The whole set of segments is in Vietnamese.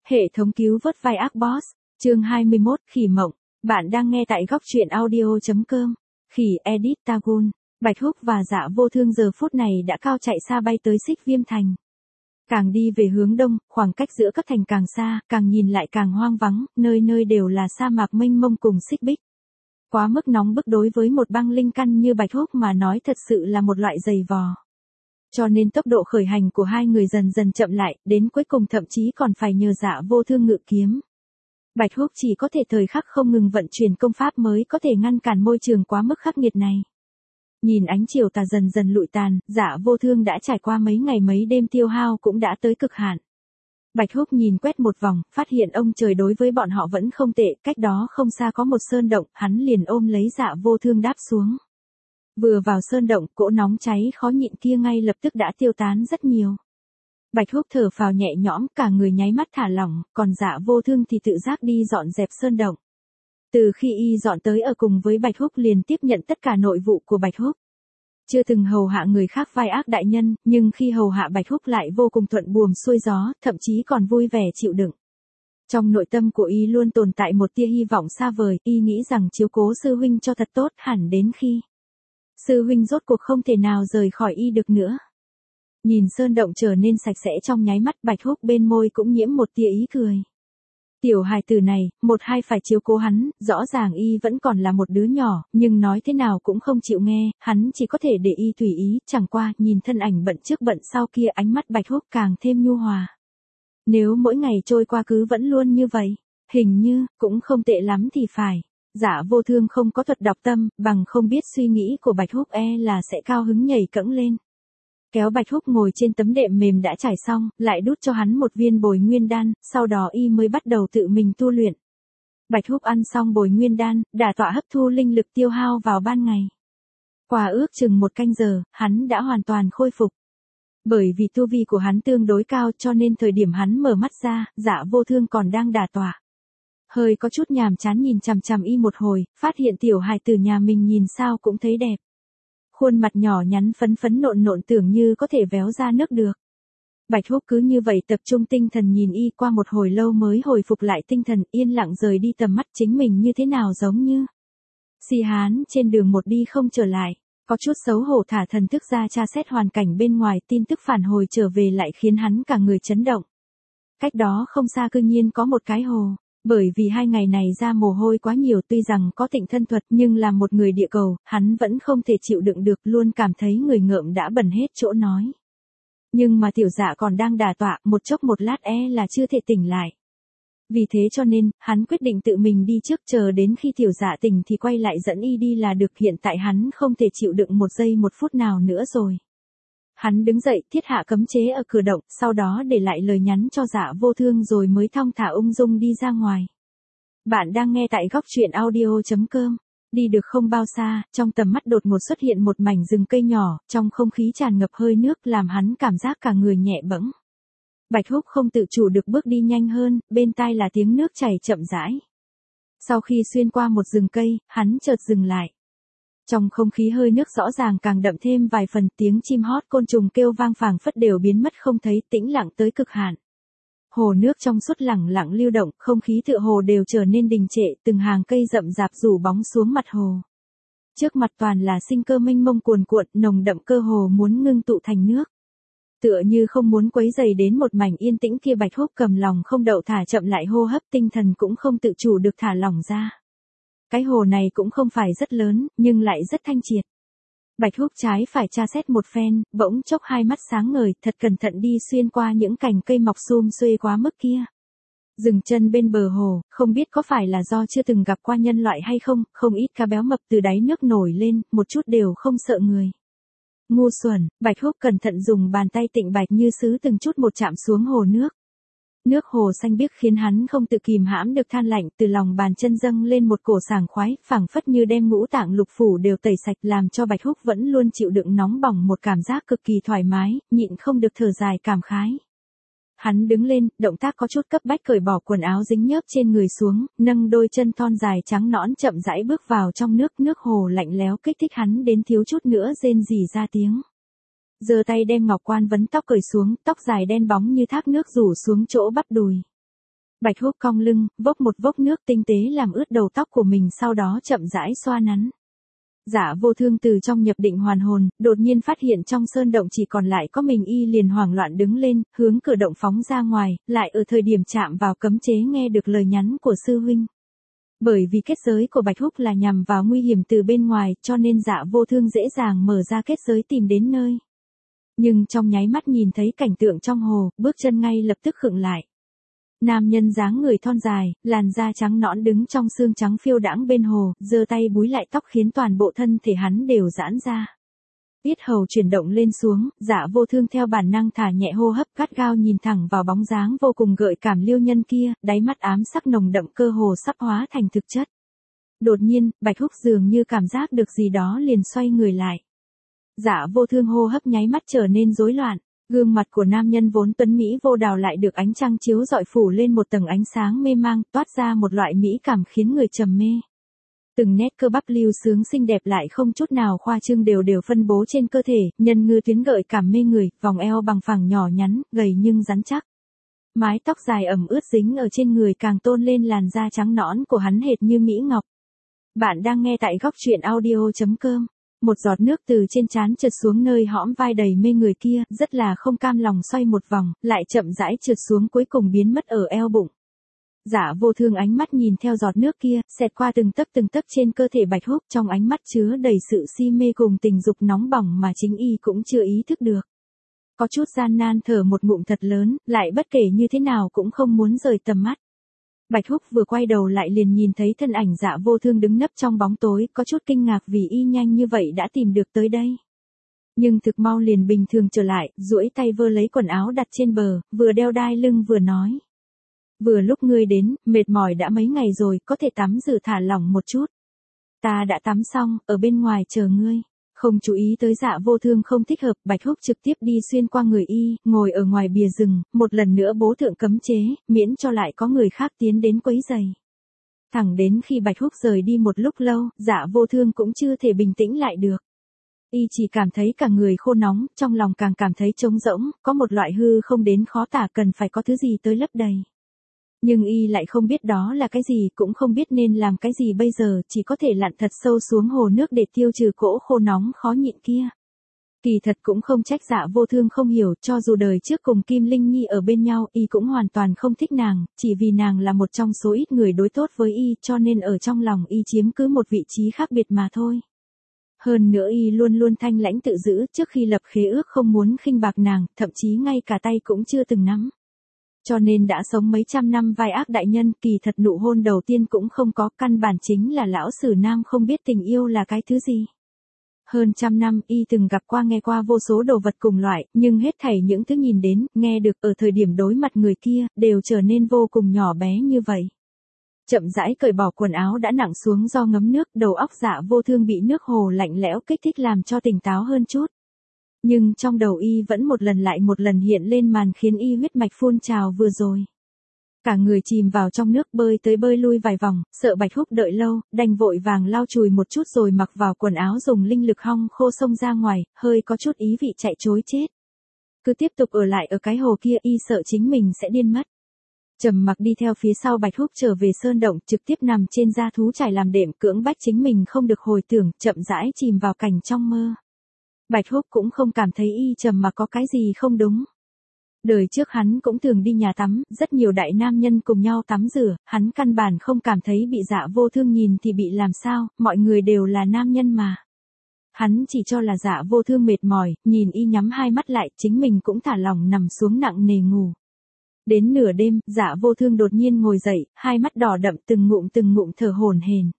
Hệ thống cứu vớt vai ác boss, chương 21, Khỉ Mộng. Bạn đang nghe tại góc truyện audio.com. Khỉ edit Tagun, Bạch Húc và Dạ Vô Thương giờ phút này đã cao chạy xa bay tới Xích Viêm Thành. Càng đi về hướng đông, khoảng cách giữa các thành càng xa, càng nhìn lại càng hoang vắng, nơi nơi đều là sa mạc mênh mông cùng xích bích. Quá mức nóng bức đối với một băng linh căn như Bạch Húc mà nói thật sự là một loại giày vò. Cho nên tốc độ khởi hành của hai người dần dần chậm lại, đến cuối cùng thậm chí còn phải nhờ Dạ Vô Thương ngự kiếm. Bạch Húc chỉ có thể thời khắc không ngừng vận chuyển công pháp mới có thể ngăn cản môi trường quá mức khắc nghiệt này. Nhìn ánh chiều tà dần dần lụi tàn, Dạ Vô Thương đã trải qua mấy ngày mấy đêm tiêu hao cũng đã tới cực hạn. Bạch Húc nhìn quét một vòng, phát hiện ông trời đối với bọn họ vẫn không tệ, cách đó không xa có một sơn động, hắn liền ôm lấy Dạ Vô Thương đáp xuống. Vừa vào sơn động, cỗ nóng cháy khó nhịn kia ngay lập tức đã tiêu tán rất nhiều. Bạch Húc thở phào nhẹ nhõm, cả người nháy mắt thả lỏng, còn Dạ Vô Thương thì tự giác đi dọn dẹp sơn động. Từ khi y dọn tới ở cùng với Bạch Húc liền tiếp nhận tất cả nội vụ của Bạch Húc. Chưa từng hầu hạ người khác vai ác đại nhân, nhưng khi hầu hạ Bạch Húc lại vô cùng thuận buồm xuôi gió, thậm chí còn vui vẻ chịu đựng. Trong nội tâm của y luôn tồn tại một tia hy vọng xa vời, y nghĩ rằng chiếu cố sư huynh cho thật tốt hẳn đến khi sư huynh rốt cuộc không thể nào rời khỏi y được nữa. Nhìn sơn động trở nên sạch sẽ trong nháy mắt, Bạch Húc bên môi cũng nhiễm một tia ý cười. Tiểu hài tử này, một hai phải chiếu cố hắn, rõ ràng y vẫn còn là một đứa nhỏ, nhưng nói thế nào cũng không chịu nghe, hắn chỉ có thể để y tùy ý, chẳng qua, nhìn thân ảnh bận trước bận sau kia, ánh mắt Bạch Húc càng thêm nhu hòa. Nếu mỗi ngày trôi qua cứ vẫn luôn như vậy, hình như, cũng không tệ lắm thì phải. Dạ Vô Thương không có thuật đọc tâm, bằng không biết suy nghĩ của Bạch Húc là sẽ cao hứng nhảy cẫng lên. Kéo Bạch Húc ngồi trên tấm đệm mềm đã trải xong, lại đút cho hắn một viên bồi nguyên đan, sau đó y mới bắt đầu tự mình tu luyện. Bạch Húc ăn xong bồi nguyên đan, đả tọa hấp thu linh lực tiêu hao vào ban ngày. Qua ước chừng 1 canh giờ, hắn đã hoàn toàn khôi phục. Bởi vì tu vi của hắn tương đối cao cho nên thời điểm hắn mở mắt ra, Dạ Vô Thương còn đang đả tọa. Hơi có chút nhàm chán nhìn chằm chằm y một hồi, phát hiện tiểu hài tử nhà mình nhìn sao cũng thấy đẹp. Khuôn mặt nhỏ nhắn phấn phấn nộn nộn tưởng như có thể véo ra nước được. Bạch Húc cứ như vậy tập trung tinh thần nhìn y, qua một hồi lâu mới hồi phục lại tinh thần, yên lặng rời đi tầm mắt chính mình như thế nào giống như si hán trên đường một đi không trở lại. Có chút xấu hổ thả thần thức ra tra xét hoàn cảnh bên ngoài, tin tức phản hồi trở về lại khiến hắn cả người chấn động. Cách đó không xa cư nhiên có một cái hồ. Bởi vì 2 ngày này ra mồ hôi quá nhiều, tuy rằng có tịnh thân thuật nhưng là một người địa cầu, hắn vẫn không thể chịu đựng được, luôn cảm thấy người ngợm đã bẩn hết chỗ nói. Nhưng mà tiểu dạ còn đang đả tọa, một chốc một lát là chưa thể tỉnh lại. Vì thế cho nên, hắn quyết định tự mình đi trước, chờ đến khi tiểu dạ tỉnh thì quay lại dẫn y đi là được, hiện tại hắn không thể chịu đựng 1 giây 1 phút nào nữa rồi. Hắn đứng dậy, thiết hạ cấm chế ở cửa động, sau đó để lại lời nhắn cho Dạ Vô Thương rồi mới thong thả ung dung đi ra ngoài. Bạn đang nghe tại góc truyện audio.com. Đi được không bao xa, trong tầm mắt đột ngột xuất hiện một mảnh rừng cây nhỏ, trong không khí tràn ngập hơi nước làm hắn cảm giác cả người nhẹ bẫng. Bạch Húc không tự chủ được bước đi nhanh hơn, bên tai là tiếng nước chảy chậm rãi. Sau khi xuyên qua một rừng cây, hắn chợt dừng lại. Trong không khí hơi nước rõ ràng càng đậm thêm vài phần, tiếng chim hót côn trùng kêu vang phảng phất đều biến mất không thấy, tĩnh lặng tới cực hạn. Hồ nước trong suốt lẳng lặng lưu động, không khí tựa hồ đều trở nên đình trệ, từng hàng cây rậm rạp rủ bóng xuống mặt hồ. Trước mặt toàn là sinh cơ mênh mông cuồn cuộn, nồng đậm cơ hồ muốn ngưng tụ thành nước. Tựa như không muốn quấy rầy đến một mảnh yên tĩnh kia, Bạch Húc cầm lòng không đậu thả chậm lại hô hấp, tinh thần cũng không tự chủ được thả lỏng ra. Cái hồ này cũng không phải rất lớn, nhưng lại rất thanh triệt. Bạch Húc trái phải tra xét một phen, bỗng chốc hai mắt sáng ngời, thật cẩn thận đi xuyên qua những cành cây mọc sum xuê quá mức kia. Dừng chân bên bờ hồ, không biết có phải là do chưa từng gặp qua nhân loại hay không, không ít cá béo mập từ đáy nước nổi lên, một chút đều không sợ người. Ngu xuẩn, Bạch Húc cẩn thận dùng bàn tay tịnh bạch như sứ từng chút một chạm xuống hồ nước. Nước hồ xanh biếc khiến hắn không tự kìm hãm được than lạnh, từ lòng bàn chân dâng lên một cổ sảng khoái, phảng phất như đem ngũ tạng lục phủ đều tẩy sạch, làm cho Bạch Húc vẫn luôn chịu đựng nóng bỏng một cảm giác cực kỳ thoải mái, nhịn không được thở dài cảm khái. Hắn đứng lên, động tác có chút cấp bách cởi bỏ quần áo dính nhớp trên người xuống, nâng đôi chân thon dài trắng nõn chậm rãi bước vào trong nước, nước hồ lạnh lẽo kích thích hắn đến thiếu chút nữa rên rỉ ra tiếng. Giơ tay đem ngọc quan vấn tóc cởi xuống, tóc dài đen bóng như thác nước rủ xuống chỗ bắp đùi. Bạch Húc cong lưng, vốc một vốc nước tinh tế làm ướt đầu tóc của mình, sau đó chậm rãi xoa nắn. Dạ Vô Thương từ trong nhập định hoàn hồn, đột nhiên phát hiện trong sơn động chỉ còn lại có mình y, liền hoảng loạn đứng lên, hướng cửa động phóng ra ngoài, lại ở thời điểm chạm vào cấm chế nghe được lời nhắn của sư huynh. Bởi vì kết giới của Bạch Húc là nhằm vào nguy hiểm từ bên ngoài, cho nên Dạ Vô Thương dễ dàng mở ra kết giới tìm đến nơi. Nhưng trong nháy mắt nhìn thấy cảnh tượng trong hồ, bước chân ngay lập tức khựng lại. Nam nhân dáng người thon dài, làn da trắng nõn đứng trong sương trắng phiêu đãng bên hồ, giơ tay búi lại tóc khiến toàn bộ thân thể hắn đều giãn ra. Yết hầu chuyển động lên xuống, Dạ Vô Thương theo bản năng thả nhẹ hô hấp, gắt gao nhìn thẳng vào bóng dáng vô cùng gợi cảm Liêu Nhân kia, đáy mắt ám sắc nồng đậm cơ hồ sắp hóa thành thực chất. Đột nhiên, Bạch Húc dường như cảm giác được gì đó liền xoay người lại. Dạ Vô Thương hô hấp nháy mắt trở nên rối loạn. Gương mặt của nam nhân vốn tuấn mỹ vô đào lại được ánh trăng chiếu rọi phủ lên một tầng ánh sáng mê mang, toát ra một loại mỹ cảm khiến người trầm mê. Từng nét cơ bắp lưu sướng xinh đẹp lại không chút nào khoa trương đều đều phân bố trên cơ thể, nhân ngư tuyến gợi cảm mê người, vòng eo bằng phẳng nhỏ nhắn, gầy nhưng rắn chắc. Mái tóc dài ẩm ướt dính ở trên người càng tôn lên làn da trắng nõn của hắn hệt như mỹ ngọc. Bạn đang nghe tại góc truyện audio.com. Một giọt nước từ trên trán trượt xuống nơi hõm vai đầy mê người kia, rất là không cam lòng xoay một vòng, lại chậm rãi trượt xuống cuối cùng biến mất ở eo bụng. Dạ Vô Thương ánh mắt nhìn theo giọt nước kia, xẹt qua từng tấc trên cơ thể Bạch Húc, trong ánh mắt chứa đầy sự si mê cùng tình dục nóng bỏng mà chính y cũng chưa ý thức được. Có chút gian nan thở một ngụm thật lớn, lại bất kể như thế nào cũng không muốn rời tầm mắt. Bạch Húc vừa quay đầu lại liền nhìn thấy thân ảnh Dạ Vô Thương đứng nấp trong bóng tối, có chút kinh ngạc vì y nhanh như vậy đã tìm được tới đây. Nhưng thực mau liền bình thường trở lại, duỗi tay vơ lấy quần áo đặt trên bờ, vừa đeo đai lưng vừa nói. Vừa lúc ngươi đến, mệt mỏi đã mấy ngày rồi, có thể tắm rửa thả lỏng một chút. Ta đã tắm xong, ở bên ngoài chờ ngươi. Không chú ý tới Dạ Vô Thương không thích hợp, Bạch Húc trực tiếp đi xuyên qua người y, ngồi ở ngoài bìa rừng, một lần nữa bố thượng cấm chế, miễn cho lại có người khác tiến đến quấy rầy. Thẳng đến khi Bạch Húc rời đi một lúc lâu, Dạ Vô Thương cũng chưa thể bình tĩnh lại được. Y chỉ cảm thấy cả người khô nóng, trong lòng càng cảm thấy trống rỗng, có một loại hư không đến khó tả, cần phải có thứ gì tới lấp đầy. Nhưng y lại không biết đó là cái gì, cũng không biết nên làm cái gì bây giờ, chỉ có thể lặn thật sâu xuống hồ nước để tiêu trừ cỗ khô nóng khó nhịn kia. Kỳ thật cũng không trách Dạ Vô Thương không hiểu, cho dù đời trước cùng Kim Linh Nhi ở bên nhau, y cũng hoàn toàn không thích nàng, chỉ vì nàng là một trong số ít người đối tốt với y, cho nên ở trong lòng y chiếm cứ một vị trí khác biệt mà thôi. Hơn nữa y luôn luôn thanh lãnh tự giữ, trước khi lập khế ước không muốn khinh bạc nàng, thậm chí ngay cả tay cũng chưa từng nắm. Cho nên đã sống mấy trăm năm vai ác đại nhân, kỳ thật nụ hôn đầu tiên cũng không có, căn bản chính là lão sử nam không biết tình yêu là cái thứ gì. Hơn trăm năm, y từng gặp qua nghe qua vô số đồ vật cùng loại, nhưng hết thảy những thứ nhìn đến, nghe được ở thời điểm đối mặt người kia, đều trở nên vô cùng nhỏ bé như vậy. Chậm rãi cởi bỏ quần áo đã nặng xuống do ngấm nước, đầu óc Dạ Vô Thương bị nước hồ lạnh lẽo kích thích làm cho tỉnh táo hơn chút. Nhưng trong đầu y vẫn một lần lại một lần hiện lên màn khiến y huyết mạch phun trào vừa rồi. Cả người chìm vào trong nước bơi tới bơi lui vài vòng, sợ Bạch Húc đợi lâu, đành vội vàng lau chùi một chút rồi mặc vào quần áo dùng linh lực hong khô xông ra ngoài, hơi có chút ý vị chạy trối chết. Cứ tiếp tục ở lại ở cái hồ kia y sợ chính mình sẽ điên mất. Trầm mặc đi theo phía sau Bạch Húc trở về sơn động, trực tiếp nằm trên da thú trải làm đệm, cưỡng bách chính mình không được hồi tưởng, chậm rãi chìm vào cảnh trong mơ. Bạch Húc cũng không cảm thấy y trầm mặc có cái gì không đúng. Đời trước hắn cũng thường đi nhà tắm, rất nhiều đại nam nhân cùng nhau tắm rửa, hắn căn bản không cảm thấy bị Dạ Vô Thương nhìn thì bị làm sao, mọi người đều là nam nhân mà. Hắn chỉ cho là Dạ Vô Thương mệt mỏi, nhìn y nhắm hai mắt lại, chính mình cũng thả lỏng nằm xuống nặng nề ngủ. Đến nửa đêm, Dạ Vô Thương đột nhiên ngồi dậy, hai mắt đỏ đậm từng ngụm thở hổn hển.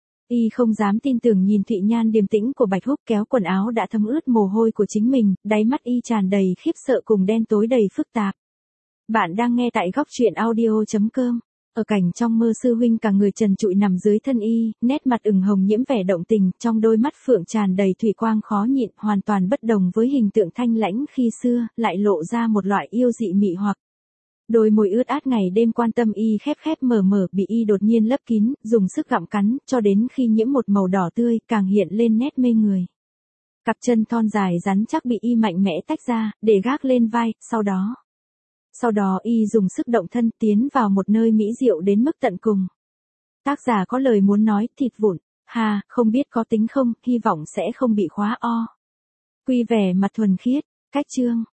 Y không dám tin tưởng nhìn Thụy Nhan điềm tĩnh của Bạch Húc kéo quần áo đã thấm ướt mồ hôi của chính mình, đáy mắt y tràn đầy khiếp sợ cùng đen tối đầy phức tạp. Bạn đang nghe tại góc truyện audio.com. Ở cảnh trong mơ sư huynh cả người trần trụi nằm dưới thân y, nét mặt ửng hồng nhiễm vẻ động tình, trong đôi mắt phượng tràn đầy thủy quang khó nhịn, hoàn toàn bất đồng với hình tượng thanh lãnh khi xưa, lại lộ ra một loại yêu dị mị hoặc. Đôi môi ướt át ngày đêm quan tâm y khép mở bị y đột nhiên lấp kín, dùng sức gặm cắn, cho đến khi nhiễm một màu đỏ tươi, càng hiện lên nét mê người. Cặp chân thon dài rắn chắc bị y mạnh mẽ tách ra, để gác lên vai, sau đó. Sau đó y dùng sức động thân tiến vào một nơi mỹ diệu đến mức tận cùng. Tác giả có lời muốn nói, thịt vụn, không biết có tính không, hy vọng sẽ không bị khóa o. Quy vẻ mặt thuần khiết, cách chương.